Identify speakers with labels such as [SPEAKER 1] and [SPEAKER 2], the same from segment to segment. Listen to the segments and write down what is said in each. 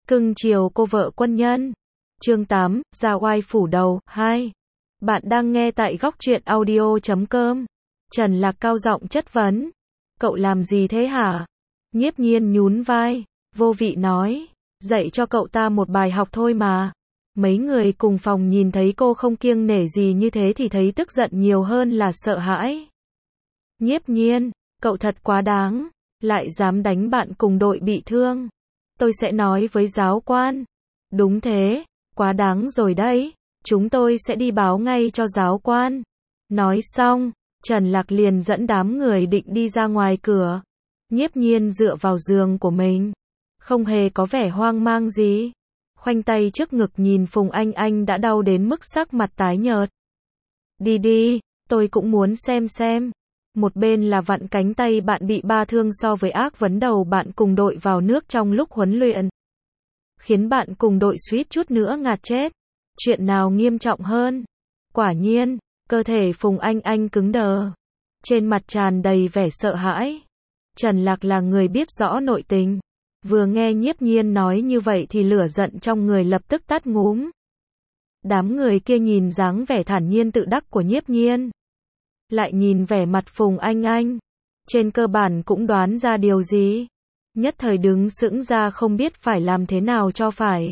[SPEAKER 1] Cưng chiều cô vợ quân nhân. Chương 8, ra oai phủ đầu, 2. Bạn đang nghe tại góc truyện audio.com. Trần Lạc cao giọng chất vấn. Cậu làm gì thế hả? Nhiếp Nhiên nhún vai, vô vị nói. Dạy cho cậu ta một bài học thôi mà. Mấy người cùng phòng nhìn thấy cô không kiêng nể gì như thế thì thấy tức giận nhiều hơn là sợ hãi. Nhiếp Nhiên, cậu thật quá đáng. Lại dám đánh bạn cùng đội bị thương. Tôi sẽ nói với giáo quan. Đúng thế, quá đáng rồi đấy. Chúng tôi sẽ đi báo ngay cho giáo quan. Nói xong, Trần Lạc liền dẫn đám người định đi ra ngoài cửa. Nhiếp Nhiên dựa vào giường của mình, không hề có vẻ hoang mang gì. Khoanh tay trước ngực nhìn Phùng Anh Anh đã đau đến mức sắc mặt tái nhợt. Đi đi, tôi cũng muốn xem. Một bên là vặn cánh tay bạn bị ba thương so với ác vấn đầu bạn cùng đội vào nước trong lúc huấn luyện. Khiến bạn cùng đội suýt chút nữa ngạt chết. Chuyện nào nghiêm trọng hơn? Quả nhiên, cơ thể Phùng Anh Anh cứng đờ. Trên mặt tràn đầy vẻ sợ hãi. Trần Lạc là người biết rõ nội tình. Vừa nghe Nhiếp Nhiên nói như vậy thì lửa giận trong người lập tức tắt ngúm. Đám người kia nhìn dáng vẻ thản nhiên tự đắc của Nhiếp Nhiên. Lại nhìn vẻ mặt Phùng Anh Anh. Trên cơ bản cũng đoán ra điều gì. Nhất thời đứng sững ra không biết phải làm thế nào cho phải.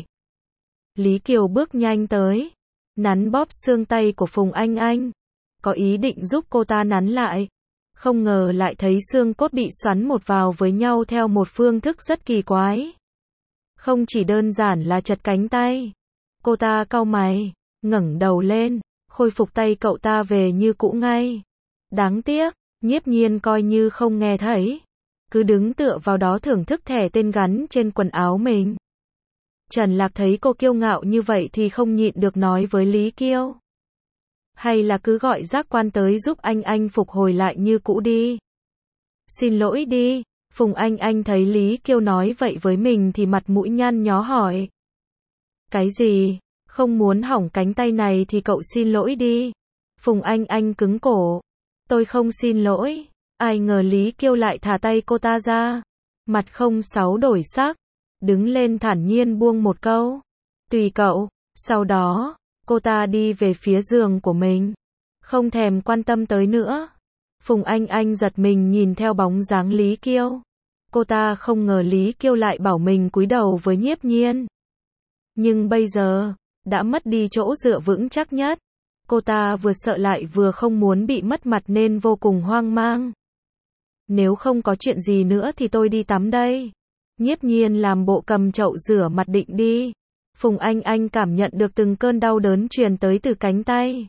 [SPEAKER 1] Lý Kiều bước nhanh tới. Nắn bóp xương tay của Phùng Anh Anh. Có ý định giúp cô ta nắn lại. Không ngờ lại thấy xương cốt bị xoắn một vào với nhau theo một phương thức rất kỳ quái. Không chỉ đơn giản là chật cánh tay. Cô ta cau mày, ngẩng đầu lên, khôi phục tay cậu ta về như cũ ngay. Đáng tiếc, Nhiếp Nhiên coi như không nghe thấy. Cứ đứng tựa vào đó thưởng thức thẻ tên gắn trên quần áo mình. Trần Lạc thấy cô kiêu ngạo như vậy thì không nhịn được nói với Lý Kiêu. Hay là cứ gọi giác quan tới giúp anh phục hồi lại như cũ đi. Xin lỗi đi. Phùng Anh Anh thấy Lý Kiêu nói vậy với mình thì mặt mũi nhăn nhó hỏi. Cái gì? Không muốn hỏng cánh tay này thì cậu xin lỗi đi. Phùng Anh Anh cứng cổ. Tôi không xin lỗi. Ai ngờ Lý Kiêu lại thả tay cô ta ra. Mặt không sáu đổi sắc. Đứng lên thản nhiên buông một câu. Tùy cậu. Sau đó, cô ta đi về phía giường của mình. Không thèm quan tâm tới nữa. Phùng Anh Anh giật mình nhìn theo bóng dáng Lý Kiêu. Cô ta không ngờ Lý Kiêu lại bảo mình cúi đầu với Nhiếp Nhiên. Nhưng bây giờ, đã mất đi chỗ dựa vững chắc nhất. Cô ta vừa sợ lại vừa không muốn bị mất mặt nên vô cùng hoang mang. Nếu không có chuyện gì nữa thì tôi đi tắm đây. Nhiếp Nhiên làm bộ cầm chậu rửa mặt định đi. Phùng Anh Anh cảm nhận được từng cơn đau đớn truyền tới từ cánh tay.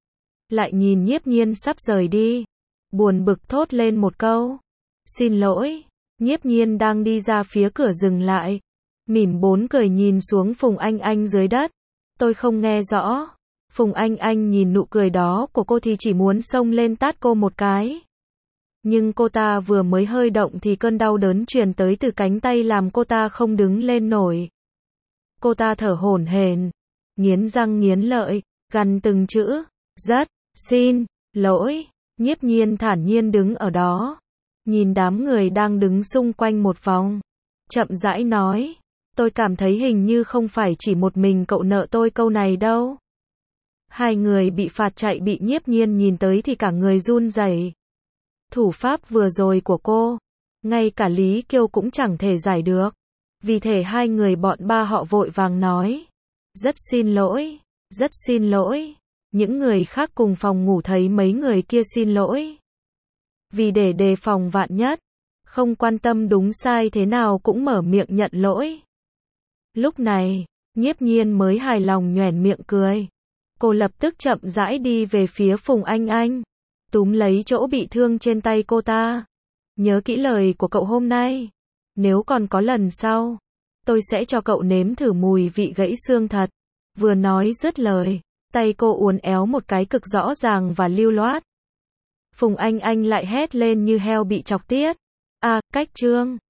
[SPEAKER 1] Lại nhìn Nhiếp Nhiên sắp rời đi. Buồn bực thốt lên một câu. Xin lỗi. Nhiếp Nhiên đang đi ra phía cửa dừng lại. Mỉm bốn cười nhìn xuống Phùng Anh Anh dưới đất. Tôi không nghe rõ. Phùng Anh Anh nhìn nụ cười đó của cô thì chỉ muốn xông lên tát cô một cái. Nhưng cô ta vừa mới hơi động thì cơn đau đớn truyền tới từ cánh tay làm cô ta không đứng lên nổi. Cô ta thở hổn hển, nghiến răng nghiến lợi, gằn từng chữ, rất, xin, lỗi. Nhiếp Nhiên thản nhiên đứng ở đó, nhìn đám người đang đứng xung quanh một vòng, chậm rãi nói, tôi cảm thấy hình như không phải chỉ một mình cậu nợ tôi câu này đâu. Hai người bị phạt chạy bị Nhiếp Nhiên nhìn tới thì cả người run rẩy. Thủ pháp vừa rồi của cô, ngay cả Lý Kiêu cũng chẳng thể giải được. Vì thế hai người bọn ba họ vội vàng nói. Rất xin lỗi, rất xin lỗi. Những người khác cùng phòng ngủ thấy mấy người kia xin lỗi. Vì để đề phòng vạn nhất, không quan tâm đúng sai thế nào cũng mở miệng nhận lỗi. Lúc này, Nhiếp Nhiên mới hài lòng nhoẻn miệng cười. Cô lập tức chậm rãi đi về phía Phùng Anh Anh. Túm lấy chỗ bị thương trên tay cô ta. Nhớ kỹ lời của cậu hôm nay. Nếu còn có lần sau, tôi sẽ cho cậu nếm thử mùi vị gãy xương thật. Vừa nói dứt lời, tay cô uốn éo một cái cực rõ ràng và lưu loát. Phùng Anh Anh lại hét lên như heo bị chọc tiết. À, cách trương.